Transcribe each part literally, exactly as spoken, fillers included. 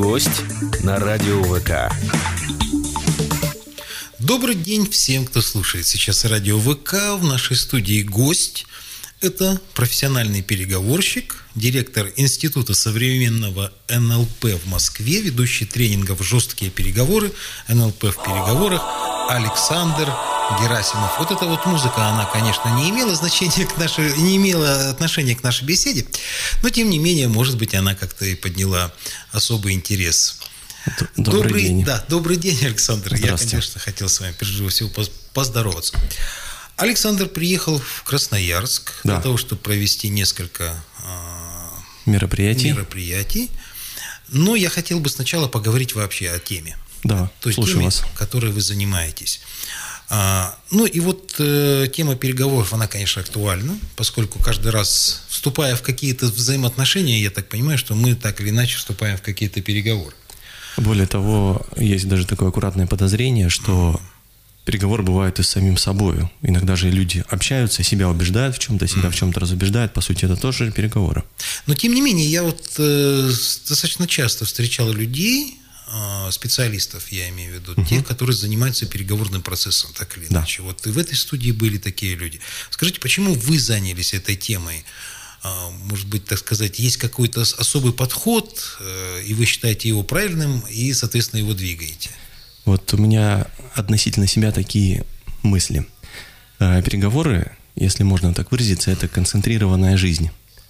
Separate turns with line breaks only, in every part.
Гость на радио ВК.
Добрый день всем, кто слушает сейчас радио ВК. В нашей студии гость. Это профессиональный переговорщик, директор Института современного эн эл пэ в Москве, ведущий тренингов «Жесткие переговоры», эн эл пэ в переговорах, Александр Герасимов. Вот эта вот музыка, она, конечно, не имела значения к нашей, не имела отношения к нашей беседе, но, тем не менее, может быть, она как-то и подняла особый интерес.
Добрый, добрый день.
Да, добрый день, Александр. Я, конечно, хотел с вами, прежде всего, поздороваться. Александр приехал в Красноярск да. для того, чтобы провести несколько э,
мероприятий.
мероприятий. Но я хотел бы сначала поговорить вообще о теме.
Да,
той
слушаю
теме,
вас.
которой вы занимаетесь. А, ну и вот э, тема переговоров, она, конечно, актуальна, поскольку каждый раз, вступая в какие-то взаимоотношения, я так понимаю, что мы так или иначе вступаем в какие-то переговоры.
Более того, есть даже такое аккуратное подозрение, что переговоры бывают и с самим собой. Иногда же люди общаются, себя убеждают в чем-то, себя в чем-то разубеждают. По сути, это тоже переговоры.
Но, тем не менее, я вот э, достаточно часто встречал людей, э, специалистов, я имею в виду, uh-huh. тех, которые занимаются переговорным процессом, так или иначе. Да. Вот и в этой студии были такие люди. Скажите, почему вы занялись этой темой? Э, может быть, так сказать, есть какой-то особый подход, э, и вы считаете его правильным, и, соответственно, его двигаете?
Вот у меня относительно себя такие мысли. Переговоры, если можно так выразиться, это концентрированная жизнь.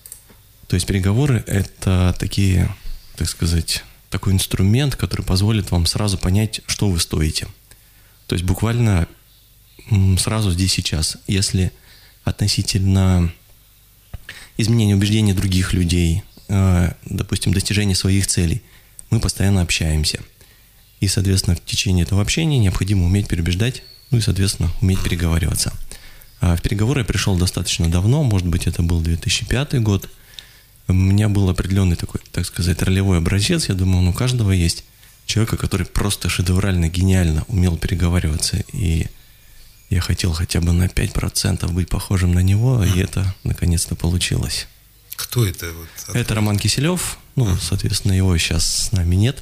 То есть переговоры – это такие, так сказать, такой инструмент, который позволит вам сразу понять, что вы стоите. То есть буквально сразу здесь сейчас. Если относительно изменения убеждений других людей, допустим, достижения своих целей, мы постоянно общаемся. И, соответственно, в течение этого общения необходимо уметь переубеждать, ну и, соответственно, уметь переговариваться. А в переговоры я пришел достаточно давно, может быть, это был две тысячи пятый год. У меня был определенный такой, так сказать, ролевой образец. Я думаю, ну, у каждого есть человека, который просто шедеврально, гениально умел переговариваться. И я хотел хотя бы на пять процентов быть похожим на него, и это, наконец-то, получилось.
Кто это? Вот,
это Роман Киселев. Ну, соответственно, его сейчас с нами нет.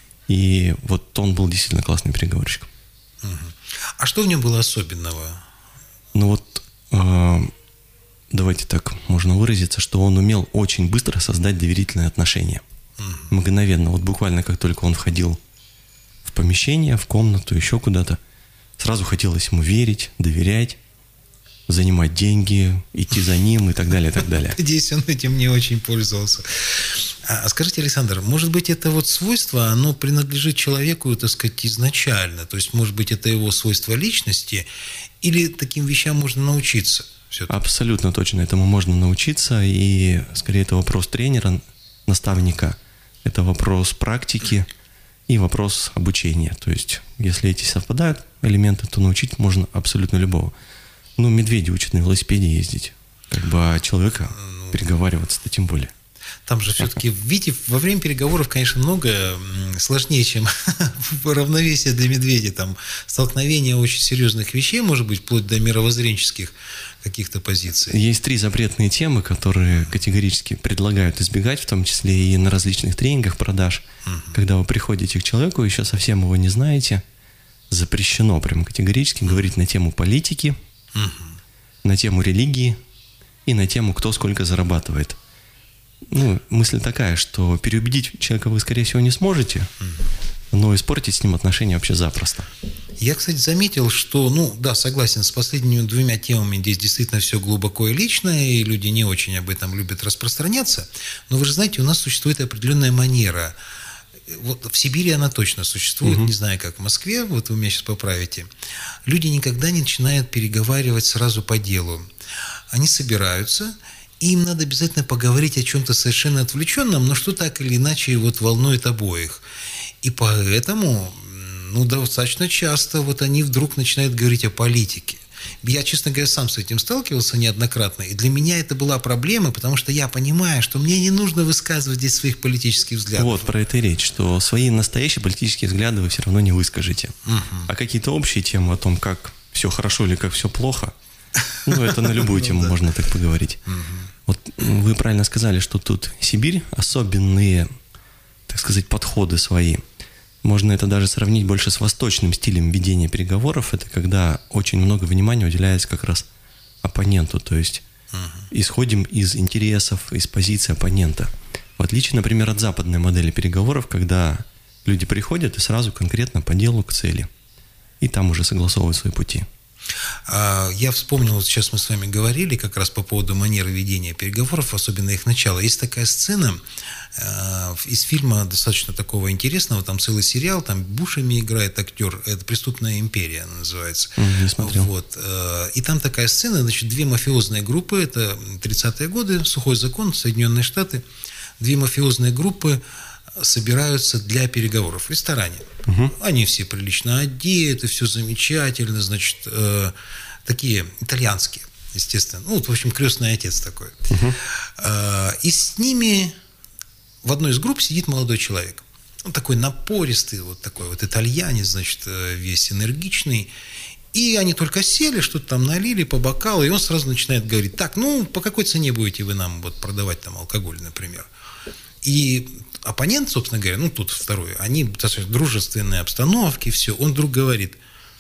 И вот он был действительно классный переговорщик.
Угу. А что в нем было особенного?
Ну вот, э, давайте так можно выразиться, что он умел очень быстро создать доверительные отношения. Угу. Мгновенно, вот буквально как только он входил в помещение, в комнату, еще куда-то, сразу хотелось ему верить, доверять, занимать деньги, идти за ним и так далее, и так далее.
Надеюсь, он этим не очень пользовался. А скажите, Александр, может быть, это вот свойство, оно принадлежит человеку, так сказать, изначально? То есть, может быть, это его свойство личности? Или таким вещам можно научиться? Все-таки?
Абсолютно точно этому можно научиться. И, скорее, это вопрос тренера, наставника. Это вопрос практики и вопрос обучения. То есть, если эти совпадают элементы, то научить можно абсолютно любого. Ну, медведи учат на велосипеде ездить. Как бы, а человека ну, переговариваться-то тем более.
Там же все-таки, видите, во время переговоров, конечно, много сложнее, чем равновесие для медведя. Там столкновение очень серьезных вещей, может быть, вплоть до мировоззренческих каких-то позиций.
Есть три запретные темы, которые категорически предлагают избегать, в том числе и на различных тренингах продаж. Угу. Когда вы приходите к человеку, еще совсем его не знаете, запрещено прям категорически говорить на тему политики, угу. на тему религии и на тему, кто сколько зарабатывает. Ну, мысль такая, что переубедить человека вы, скорее всего, не сможете, но испортить с ним отношения вообще запросто.
Я, кстати, заметил, что, ну, да, согласен с последними двумя темами, здесь действительно все глубоко и личное, и люди не очень об этом любят распространяться, но вы же знаете, у нас существует определенная манера. Вот в Сибири она точно существует, угу. не знаю, как в Москве, вот вы меня сейчас поправите. Люди никогда не начинают переговаривать сразу по делу. Они собираются, и им надо обязательно поговорить о чем-то совершенно отвлеченном, но что так или иначе вот волнует обоих. И поэтому, ну, достаточно часто вот они вдруг начинают говорить о политике. Я, честно говоря, сам с этим сталкивался неоднократно, и для меня это была проблема, потому что я понимаю, что мне не нужно высказывать здесь своих политических взглядов.
Вот про это и речь, что свои настоящие политические взгляды вы все равно не выскажете. Угу. А какие-то общие темы о том, как все хорошо или как все плохо, ну, это на любую тему можно так поговорить. Вот вы правильно сказали, что тут Сибирь, особенные так сказать, подходы свои. Можно это даже сравнить больше с восточным стилем ведения переговоров. Это когда очень много внимания уделяется как раз оппоненту, то есть uh-huh. исходим из интересов, из позиции оппонента. В отличие, например, от западной модели переговоров, когда люди приходят и сразу конкретно по делу к цели. И там уже согласовывают свои пути.
Я вспомнил, вот сейчас мы с вами говорили как раз по поводу манеры ведения переговоров, особенно их начала. Есть такая сцена из фильма достаточно такого интересного, там целый сериал, там Бушеми играет актер, это «Преступная империя» называется.
Mm, не смотрел.
Вот. И там такая сцена, значит, две мафиозные группы, это тридцатые годы, сухой закон, Соединенные Штаты, две мафиозные группы собираются для переговоров в ресторане. Угу. Они все прилично одеты, все замечательно, значит, э, такие итальянские, естественно. Ну, вот, в общем, крестный отец такой. Угу. Э, и с ними в одной из групп сидит молодой человек. Он такой напористый, вот такой вот итальянец, значит, весь энергичный. И они только сели, что-то там налили по бокалу, и он сразу начинает говорить: так, ну, по какой цене будете вы нам вот продавать там алкоголь, например? И оппонент, собственно говоря, ну, тут второй, они достаточно дружественные обстановки, все. Он вдруг говорит: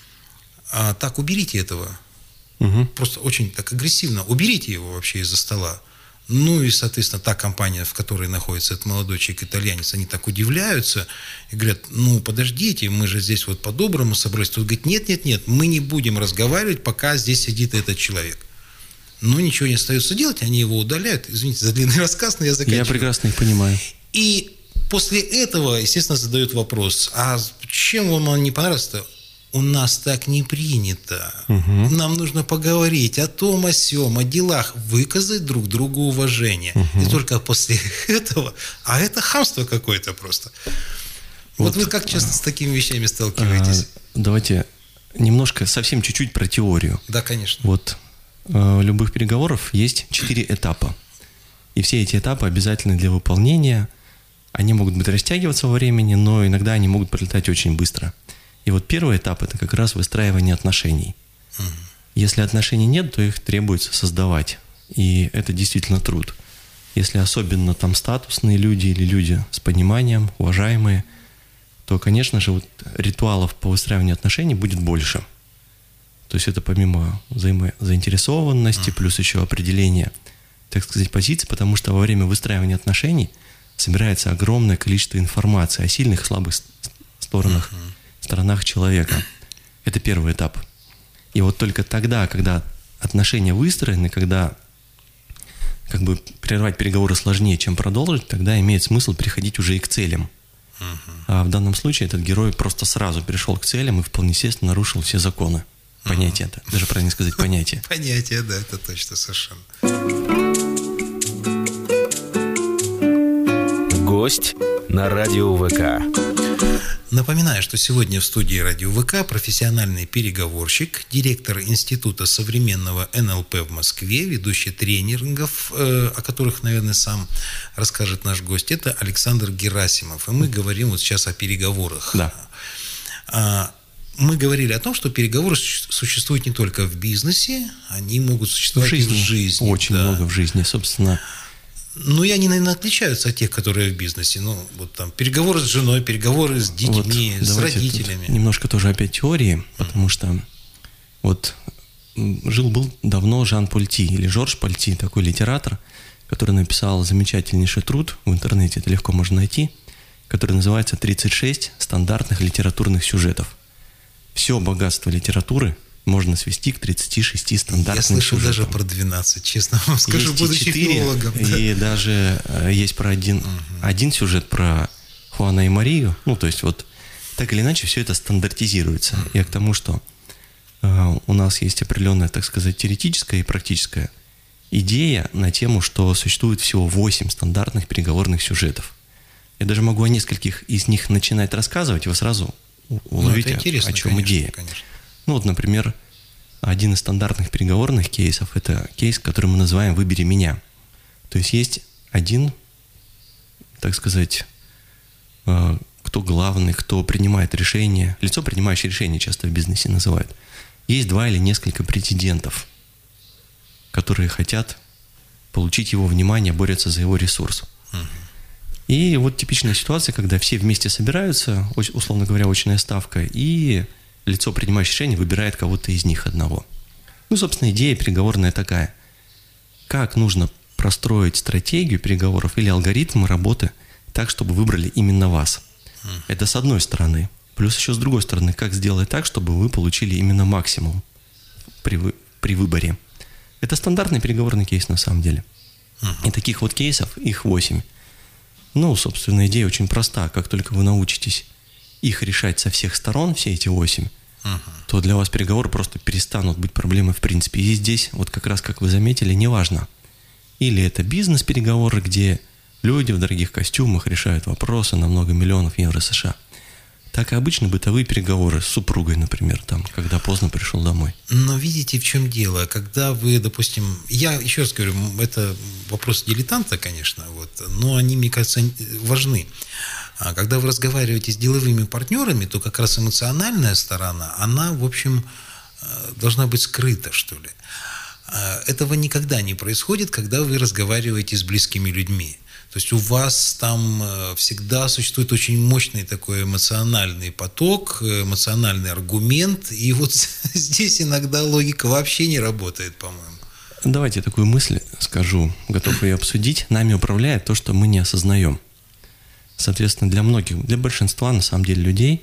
а, так, уберите этого. Угу. Просто очень так агрессивно. Уберите его вообще из-за стола. Ну, и, соответственно, та компания, в которой находится этот молодой человек-итальянец, они так удивляются и говорят: ну, подождите, мы же здесь вот по-доброму собрались. Тут говорит: нет, нет, нет, мы не будем разговаривать, пока здесь сидит этот человек. Но ничего не остается делать, они его удаляют. Извините за длинный рассказ, но я заканчиваю.
Я прекрасно их понимаю.
И после этого, естественно, задают вопрос: а чем вам он не понравился-то? У нас так не принято. Угу. Нам нужно поговорить о том, о сём, о делах, выказать друг другу уважение. Угу. И только после этого... А это хамство какое-то просто. Вот, вот вы как часто с такими вещами сталкиваетесь?
А, давайте немножко, совсем чуть-чуть про теорию.
Да, конечно.
Вот в любых переговоров есть четыре этапа. И все эти этапы обязательны для выполнения. Они могут быть растягиваться во времени, но иногда они могут пролетать очень быстро. И вот первый этап – это как раз выстраивание отношений. Угу. Если отношений нет, то их требуется создавать. И это действительно труд. Если особенно там статусные люди или люди с пониманием, уважаемые, то, конечно же, вот ритуалов по выстраиванию отношений будет больше. То есть это помимо взаимозаинтересованности, плюс еще определение, так сказать, позиций, потому что во время выстраивания отношений собирается огромное количество информации о сильных и слабых сторонах, uh-huh. сторонах человека. Это первый этап. И вот только тогда, когда отношения выстроены, когда как бы прервать переговоры сложнее, чем продолжить, тогда имеет смысл переходить уже и к целям. Uh-huh. А в данном случае этот герой просто сразу перешел к целям и вполне естественно нарушил все законы. Понятие это. Даже правильно сказать понятие.
Понятие, да, это точно совершенно.
Гость на радио ВК.
Напоминаю, что сегодня в студии радио ВК профессиональный переговорщик, директор Института современного эн эл пэ в Москве, ведущий тренингов, э, о которых, наверное, сам расскажет наш гость, это Александр Герасимов. И мы говорим вот сейчас о переговорах.
Да.
А, мы говорили о том, что переговоры существуют не только в бизнесе, они могут существовать в жизни, и в жизни.
Очень да. много в жизни, собственно.
Ну, и они, наверное, отличаются от тех, которые в бизнесе. Ну, вот там переговоры с женой, переговоры с детьми, вот, с родителями.
Немножко тоже опять теории, потому что вот жил-был давно Жан Польти, или Жорж Польти, такой литератор, который написал замечательнейший труд, в интернете это легко можно найти, который называется «тридцать шесть стандартных литературных сюжетов». Все богатство литературы можно свести к тридцати шести стандартным сюжетам. Я слышал
даже про двенадцать, честно вам скажу,
есть
будучи филологом. Да.
И даже э, есть про один, угу. один сюжет про Хуана и Марию. Ну, то есть вот так или иначе все это стандартизируется. Угу. Я к тому, что э, у нас есть определенная, так сказать, теоретическая и практическая идея на тему, что существует всего восемь стандартных переговорных сюжетов. Я даже могу о нескольких из них начинать рассказывать, и вы сразу уловите, ну, о чем конечно, идея. Конечно. Ну вот, например, один из стандартных переговорных кейсов – это кейс, который мы называем «Выбери меня». То есть есть один, так сказать, кто главный, кто принимает решение, лицо, принимающее решение, часто в бизнесе называют. Есть два или несколько претендентов, которые хотят получить его внимание, борются за его ресурс. Угу. И вот типичная ситуация, когда все вместе собираются, условно говоря, очная ставка, и лицо, принимающее решение, выбирает кого-то из них одного. Ну, собственно, идея переговорная такая. Как нужно простроить стратегию переговоров или алгоритмы работы так, чтобы выбрали именно вас? Это с одной стороны. Плюс еще с другой стороны, как сделать так, чтобы вы получили именно максимум при, вы, при выборе. Это стандартный переговорный кейс на самом деле. И таких вот кейсов, их восемь. Ну, собственно, идея очень проста. Как только вы научитесь их решать со всех сторон, все эти восемь, uh-huh. то для вас переговоры просто перестанут быть проблемой в принципе. И здесь, вот как раз, как вы заметили, неважно. Или это бизнес-переговоры, где люди в дорогих костюмах решают вопросы на много миллионов евро США. Так и обычные бытовые переговоры с супругой, например, там, когда поздно пришел домой.
Но видите, в чем дело? Когда вы, допустим, я еще раз говорю, это вопрос дилетанта, конечно, вот, но они, мне кажется, важны. Когда вы разговариваете с деловыми партнерами, то как раз эмоциональная сторона, она, в общем, должна быть скрыта, что ли. Этого никогда не происходит, когда вы разговариваете с близкими людьми. То есть у вас там всегда существует очень мощный такой эмоциональный поток, эмоциональный аргумент, и вот здесь иногда логика вообще не работает, по-моему.
Давайте такую мысль скажу, готов ее обсудить. Нами управляет то, что мы не осознаем. Соответственно, для многих, для большинства, на самом деле, людей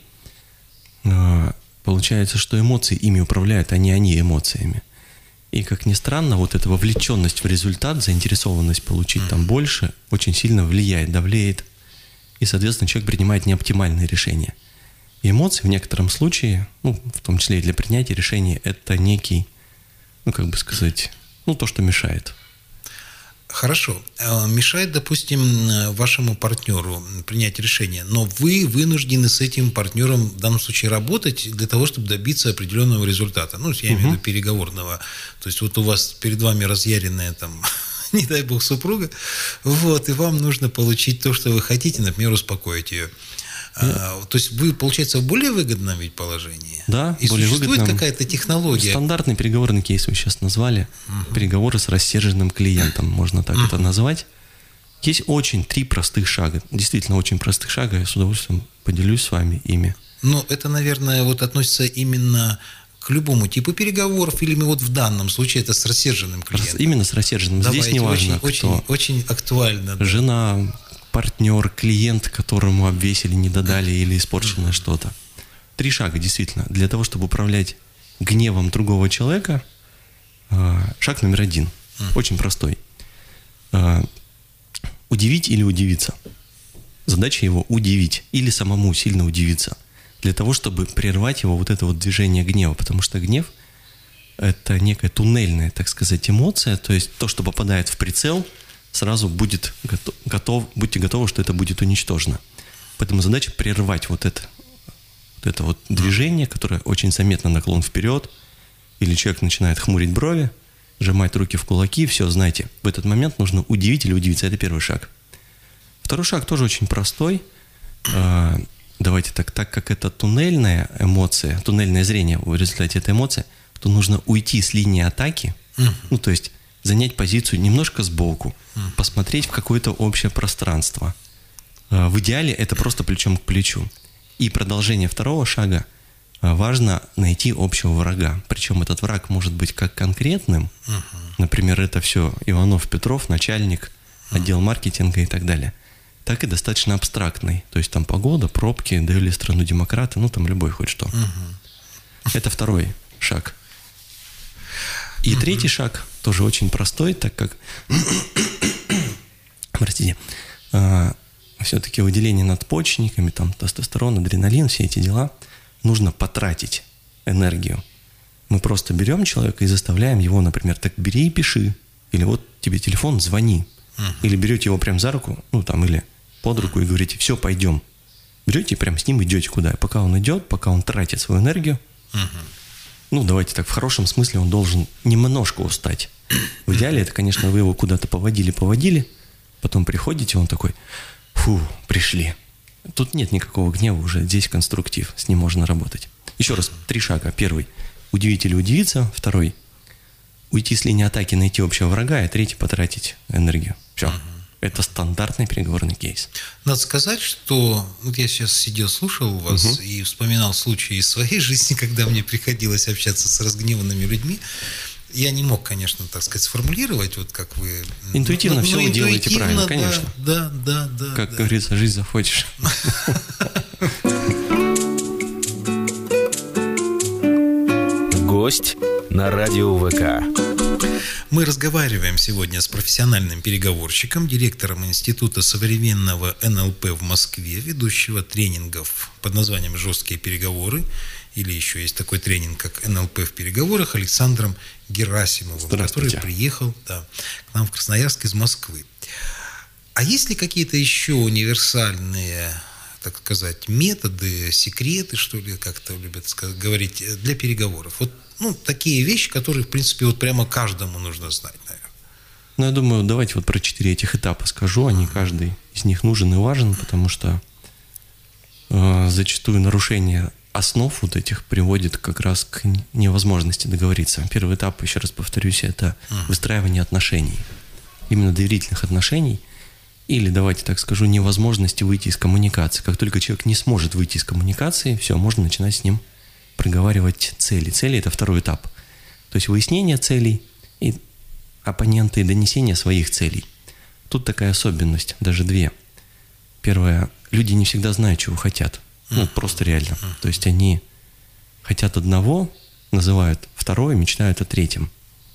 получается, что эмоции ими управляют, а не они эмоциями. И, как ни странно, вот эта вовлеченность в результат, заинтересованность получить mm-hmm. там больше, очень сильно влияет, давлеет. И, соответственно, человек принимает неоптимальные решения. И эмоции в некотором случае, ну, в том числе и для принятия решений, это некий, ну, как бы сказать, ну, то, что мешает.
Хорошо. Мешает, допустим, вашему партнеру принять решение, но вы вынуждены с этим партнером в данном случае работать для того, чтобы добиться определенного результата. Ну, я имею в виду переговорного. То есть вот у вас перед вами разъяренная там, не дай бог, супруга, вот, и вам нужно получить то, что вы хотите, например, успокоить ее. А, то есть вы, получается, в более выгодном ведь положении?
Да,
и
более
существует
выгодном.
Какая-то технология.
Стандартный переговорный кейс вы сейчас назвали. Uh-huh. Переговоры с рассерженным клиентом, можно так uh-huh. это назвать. Есть очень три простых шага. Действительно, очень простых шага. Я с удовольствием поделюсь с вами ими.
Ну, это, наверное, вот относится именно к любому типу переговоров, или вот в данном случае это с рассерженным клиентом?
Именно с рассерженным. Давайте, здесь не важно,
очень,
кто.
Очень, очень актуально. Да.
Жена, партнер, клиент, которому обвесили, не додали или испорчено mm-hmm. что-то. Три шага, действительно. Для того, чтобы управлять гневом другого человека, шаг номер один. Mm-hmm. Очень простой. Удивить или удивиться. Задача его удивить или самому сильно удивиться. Для того, чтобы прервать его вот это вот движение гнева. Потому что гнев – это некая туннельная, так сказать, эмоция. То есть то, что попадает в прицел, сразу будет готов, готов, будьте готовы, что это будет уничтожено. Поэтому задача прервать вот это вот, это вот движение, которое очень заметно наклон вперед, или человек начинает хмурить брови, сжимать руки в кулаки, все, знаете, в этот момент нужно удивить или удивиться. Это первый шаг. Второй шаг тоже очень простой. Давайте так, так как это туннельная эмоция, туннельное зрение в результате этой эмоции, то нужно уйти с линии атаки, uh-huh. ну, то есть занять позицию немножко сбоку, uh-huh. посмотреть в какое-то общее пространство. В идеале это просто плечом к плечу. И продолжение второго шага важно найти общего врага. Причем этот враг может быть как конкретным, uh-huh. например, это все Иванов Петров, начальник, uh-huh. отдел маркетинга и так далее, так и достаточно абстрактный. То есть там погода, пробки, довели страну демократы, ну там любой хоть что. Uh-huh. Это второй шаг. И uh-huh. третий шаг тоже очень простой, так как, простите, а, все-таки выделение надпочечниками, там тестостерон, адреналин, все эти дела, нужно потратить энергию. Мы просто берем человека и заставляем его, например, так бери и пиши, или вот тебе телефон, звони. Uh-huh. Или берете его прям за руку, ну там, или под руку и говорите, все, пойдем. Берете и прям с ним идете куда. И пока он идет, пока он тратит свою энергию, uh-huh. ну давайте так, в хорошем смысле он должен немножко устать. В идеале это, конечно, вы его куда-то поводили-поводили, потом приходите, он такой, фу, пришли. Тут нет никакого гнева уже, здесь конструктив, с ним можно работать. Еще раз, три шага. Первый, удивить или удивиться. Второй, уйти с линии атаки, найти общего врага. И третий, потратить энергию. Все. Uh-huh. Это стандартный переговорный кейс.
Надо сказать, что вот я сейчас сидел, слушал вас угу. и вспоминал случаи из своей жизни, когда мне приходилось общаться с разгневанными людьми. Я не мог, конечно, так сказать, сформулировать, вот как вы...
Интуитивно
ну,
все
ну,
вы делаете правильно, конечно.
Да, да, да.
Как
да.
говорится, жизнь захочешь.
Гость на радио ВК.
Мы разговариваем сегодня с профессиональным переговорщиком, директором Института современного эн эл пэ в Москве, ведущего тренингов под названием «Жесткие переговоры», или еще есть такой тренинг, как эн эл пэ в переговорах, Александром Герасимовым, который приехал да, к нам в Красноярск из Москвы. А есть ли какие-то еще универсальные, так сказать, методы, секреты, что ли, как-то любят сказать, говорить, для переговоров? Вот, ну, такие вещи, которые, в принципе, вот прямо каждому нужно знать, наверное.
Ну, я думаю, давайте вот про четыре этих этапа скажу. Они, каждый из них нужен и важен, потому что э, зачастую нарушение основ вот этих приводит как раз к невозможности договориться. Первый этап, еще раз повторюсь, это выстраивание отношений. Именно доверительных отношений. Или, давайте так скажу, невозможности выйти из коммуникации. Как только человек не сможет выйти из коммуникации, все, можно начинать с ним проговаривать цели. Цели – это второй этап. То есть выяснение целей и оппонента, и донесение своих целей. Тут такая особенность, даже две. Первое – люди не всегда знают, чего хотят. Ну, просто реально. То есть они хотят одного, называют второе, мечтают о третьем.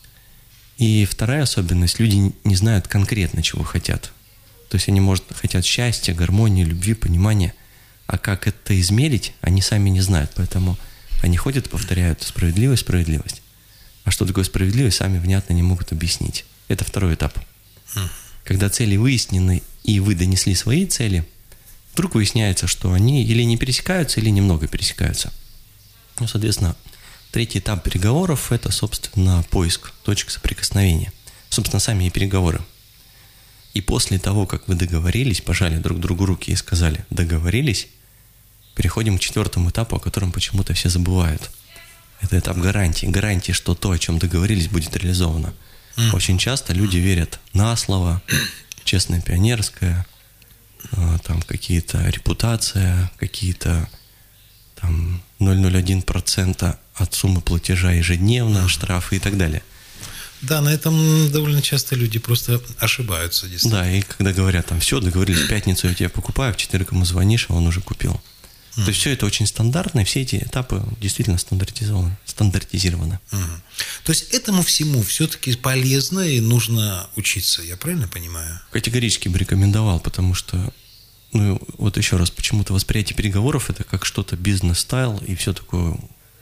И вторая особенность – люди не знают конкретно, чего хотят. То есть они, может, хотят счастья, гармонии, любви, понимания, а как это измерить, они сами не знают. Поэтому они ходят и повторяют справедливость, справедливость. А что такое справедливость, сами внятно не могут объяснить. Это второй этап. Когда цели выяснены, и вы донесли свои цели, вдруг выясняется, что они или не пересекаются, или немного пересекаются. Ну, соответственно, третий этап переговоров – это, собственно, поиск точек соприкосновения. Собственно, сами и переговоры. И после того, как вы договорились, пожали друг другу руки и сказали «договорились», переходим к четвертому этапу, о котором почему-то все забывают. Это этап гарантии. Гарантии, что то, о чем договорились, будет реализовано. Mm. Очень часто люди верят на слово, честное пионерское, там какие-то репутация, какие-то там ноль целых ноль один процента от суммы платежа ежедневно, штрафы и так далее.
Да, на этом довольно часто люди просто ошибаются.
Да, и когда говорят, там, все, договорились, в пятницу я тебе покупаю, в четверг ему звонишь, а он уже купил. Mm. То есть все это очень стандартно, и все эти этапы действительно стандартизованы, стандартизированы.
Mm. То есть этому всему все-таки полезно и нужно учиться, я правильно понимаю?
Категорически бы рекомендовал, потому что, ну вот еще раз, почему-то восприятие переговоров это как что-то бизнес-стайл и все такое.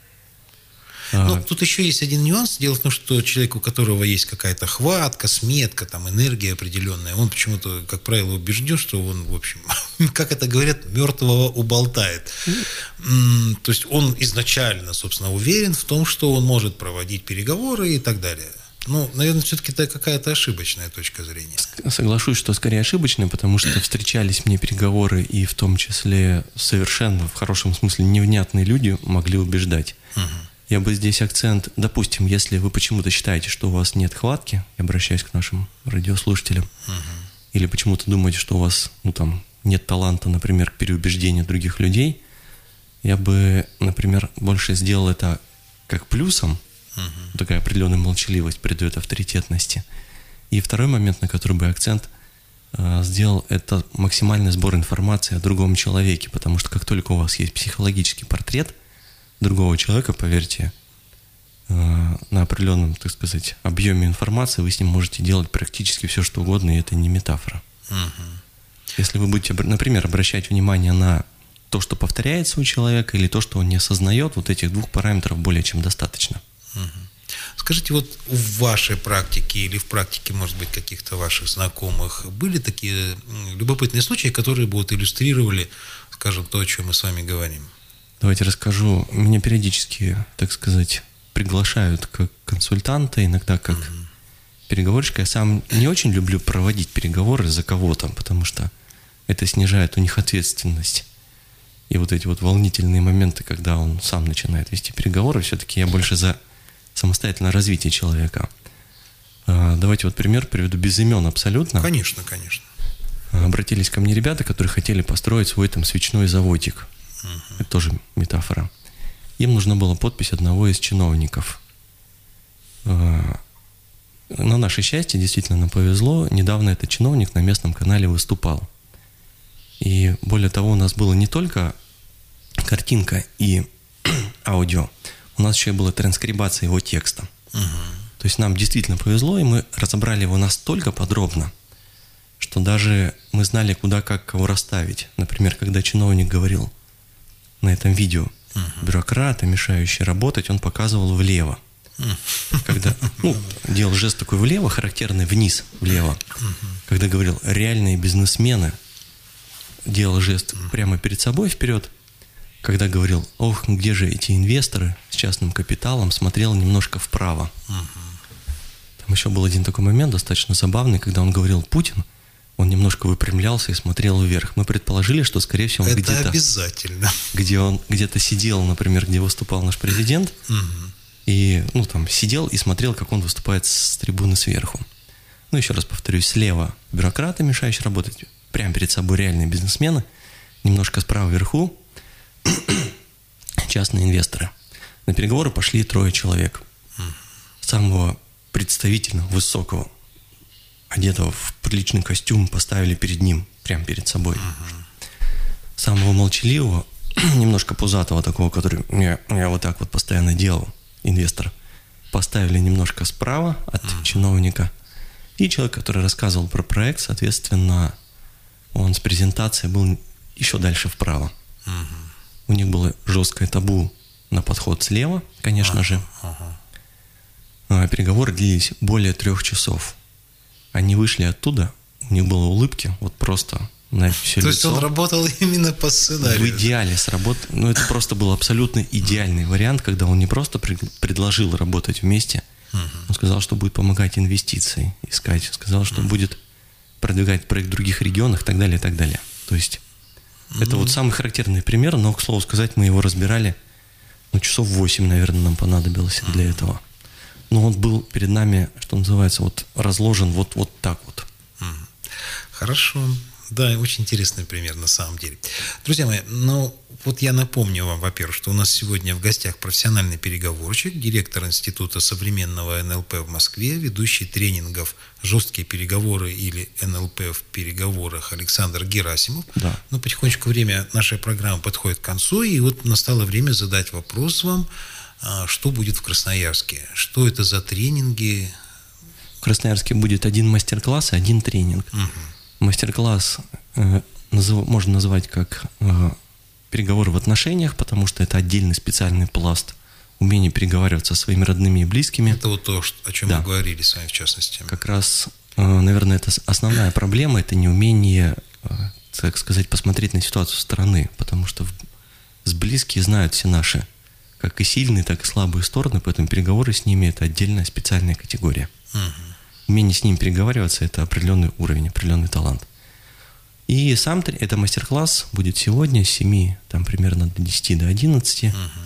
Ну,
а...
тут еще есть один нюанс. Дело в том, что человек, у которого есть какая-то хватка, сметка, там, энергия определенная, он почему-то, как правило, убежден, что он, в общем, как это говорят, мертвого уболтает. Mm. То есть он изначально, собственно, уверен в том, что он может проводить переговоры и так далее. Ну, наверное, все-таки это какая-то ошибочная точка зрения.
Соглашусь, что скорее ошибочная, потому что встречались мне переговоры, и в том числе совершенно, в хорошем смысле, невнятные люди могли убеждать. Угу. Я бы здесь акцент, допустим, если вы почему-то считаете, что у вас нет хватки, я обращаюсь к нашим радиослушателям, угу. или почему-то думаете, что у вас, ну, там, нет таланта, например, к переубеждению других людей, я бы, например, больше сделал это как плюсом, uh-huh. такая определенная молчаливость придает авторитетности. И второй момент, на который бы акцент э, сделал, это максимальный сбор информации о другом человеке, потому что как только у вас есть психологический портрет другого человека, поверьте, э, на определенном, так сказать, объеме информации вы с ним можете делать практически все, что угодно, и это не метафора. Uh-huh. Если вы будете, например, обращать внимание на то, что повторяется у человека, или то, что он не осознает, вот этих двух параметров более чем достаточно.
Скажите, вот в вашей практике или в практике, может быть, каких-то ваших знакомых были такие любопытные случаи, которые бы вот иллюстрировали, скажем, то, о чем мы с вами говорим?
Давайте расскажу. Меня периодически, так сказать, приглашают как консультанта, иногда как угу. переговорщика. Я сам не очень люблю проводить переговоры за кого-то, потому что это снижает у них ответственность. И вот эти вот волнительные моменты, когда он сам начинает вести переговоры, все-таки я больше за самостоятельное развитие человека. Давайте вот пример приведу без имен абсолютно.
Конечно, конечно.
обратились ко мне ребята, которые хотели построить свой там свечной заводик. Uh-huh. Это тоже метафора. Им нужна была подпись одного из чиновников. На наше счастье, действительно, нам повезло. Недавно этот чиновник на местном канале выступал. И более того, у нас было не только картинка и аудио, у нас еще и была транскрибация его текста. Uh-huh. То есть нам действительно повезло, и мы разобрали его настолько подробно, что даже мы знали, куда, как, кого расставить. Например, когда чиновник говорил на этом видео, uh-huh. бюрократы, мешающие работать, он показывал влево. Uh-huh. Когда, ну, делал жест такой влево, характерный вниз, влево. Uh-huh. Когда говорил реальные бизнесмены, делал жест uh-huh. прямо перед собой вперед. Когда говорил, ох, где же эти инвесторы с частным капиталом, смотрел немножко вправо. Uh-huh. Там еще был один такой момент, достаточно забавный, когда он говорил «Путин», он немножко выпрямлялся и смотрел вверх. Мы предположили, что, скорее всего, он
это
где-то...
обязательно.
Где он где-то сидел, например, где выступал наш президент, угу. и, ну, там, сидел и смотрел, как он выступает с трибуны сверху. Ну, еще раз повторюсь, слева бюрократы, мешающие работать, прямо перед собой реальные бизнесмены, немножко справа вверху частные инвесторы. На переговоры пошли трое человек. Угу. Самого представительного, высокого, одетого в приличный костюм, поставили перед ним, прямо перед собой. Uh-huh. Самого молчаливого, немножко пузатого такого, который я, я вот так вот постоянно делал, инвестор, поставили немножко справа от uh-huh. чиновника. И человек, который рассказывал про проект, соответственно, он с презентацией был еще дальше вправо. Uh-huh. У них было жесткое табу на подход слева, конечно uh-huh. же. Uh-huh. Переговоры длились более трех часов. Они вышли оттуда, у них было улыбки, вот просто на все лицо.
То есть он работал именно по сценарию?
В идеале сработал. Ну, это просто был абсолютно идеальный вариант, когда он не просто предложил работать вместе, он сказал, что будет помогать инвестиции искать, сказал, что будет продвигать проект в других регионах и так далее, и так далее. То есть это вот самый характерный пример, но, к слову сказать, мы его разбирали, ну, часов восемь, наверное, нам понадобилось для этого. Но он был перед нами, что называется, вот разложен вот, вот так вот.
Хорошо. Да, очень интересный пример на самом деле. Друзья мои, ну вот я напомню вам, во-первых, что у нас сегодня в гостях профессиональный переговорщик, директор Института современного эн эл пэ в Москве, ведущий тренингов «Жесткие переговоры» или эн эл пэ в переговорах Александр Герасимов.
Да.
Но потихонечку время нашей программы подходит к концу, и вот настало время задать вопрос вам, что будет в Красноярске, что это за тренинги.
В Красноярске будет один мастер-класс и один тренинг. Угу. Мастер-класс э, назыв, можно назвать как э, переговоры в отношениях, потому что это отдельный специальный пласт умения переговариваться со своими родными и близкими.
Это вот то, о чем да. мы говорили с вами в частности.
Как раз, э, наверное, это основная проблема, это неумение, э, так сказать, посмотреть на ситуацию со стороны, потому что в, с близкие знают все наши, как и сильные, так и слабые стороны, поэтому переговоры с ними – это отдельная специальная категория. Угу. Умение с ними переговариваться – это определенный уровень, определенный талант. И сам это мастер-класс будет сегодня с семи, там примерно до десяти, до одиннадцати. Uh-huh.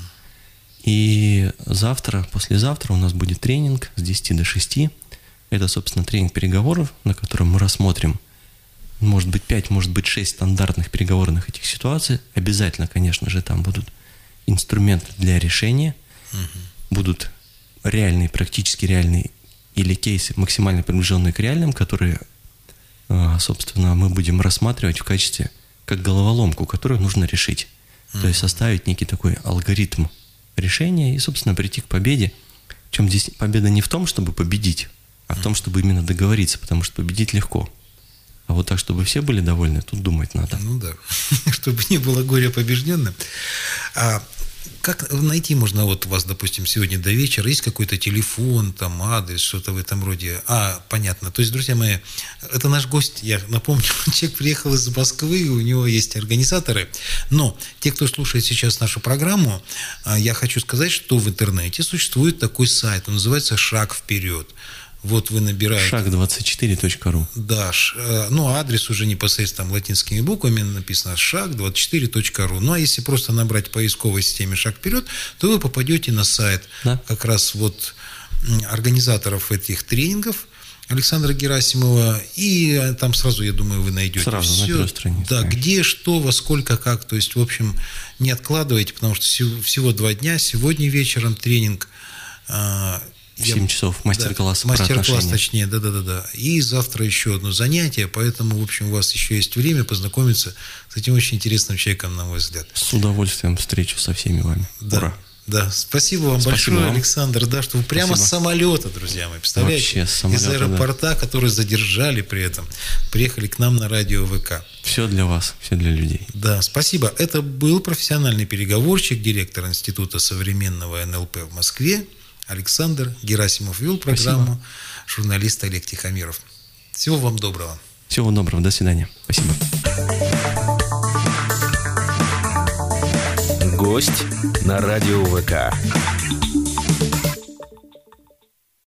И завтра, послезавтра у нас будет тренинг с десяти до шести. Это, собственно, тренинг переговоров, на котором мы рассмотрим, может быть, пять, может быть, шесть стандартных переговорных этих ситуаций. Обязательно, конечно же, там будут инструменты для решения, uh-huh. будут реальные, практически реальные или кейсы, максимально приближенные к реальным, которые, собственно, мы будем рассматривать в качестве как головоломку, которую нужно решить. Mm-hmm. То есть составить некий такой алгоритм решения и, собственно, прийти к победе. Причем здесь победа не в том, чтобы победить, а в том, чтобы именно договориться, потому что победить легко. А вот так, чтобы все были довольны, тут думать надо.
Ну да, чтобы не было горя побежденным. А как найти можно вот вас, допустим, сегодня до вечера? Есть какой-то телефон, там, адрес, что-то в этом роде? А, понятно. То есть, друзья мои, это наш гость, я напомню, человек приехал из Москвы, у него есть организаторы. Но те, кто слушает сейчас нашу программу, я хочу сказать, что в интернете существует такой сайт, он называется «Шаг вперед». Вот вы набираете...
шаг двадцать четыре точка ру.
Да, ну, адрес уже непосредственно там латинскими буквами написано шаг двадцать четыре точка ру. Ну, а если просто набрать в поисковой системе «Шаг вперед», то вы попадете на сайт, да, как раз вот организаторов этих тренингов. Александра Герасимова, и там сразу, я думаю, вы найдете
сразу
все.
На первой странице,
да,
конечно.
где, что, во сколько, как. То есть, в общем, не откладывайте, потому что всего два дня. Сегодня вечером тренинг.
В семь часов мастер-класс.
Да, мастер-класс, точнее, да-да-да. И завтра еще одно занятие, поэтому, в общем, у вас еще есть время познакомиться с этим очень интересным человеком, на мой взгляд.
С удовольствием встречу со всеми вами.
Да.
Ура!
Да, спасибо вам
спасибо
большое,
вам.
Александр, да, что вы прямо
Спасибо.
с самолета, друзья мои, представляете?
Вообще, с самолета,
из аэропорта,
да.
который задержали при этом, приехали к нам на радио ВК.
Все для вас, все для людей.
Да, спасибо. Это был профессиональный переговорщик, директор Института современного эн эл пэ в Москве Александр Герасимов. Вел программу спасибо. Журналист Олег Тихомиров. Всего вам доброго.
Всего доброго, до свидания. Спасибо.
Гость на радио ВК.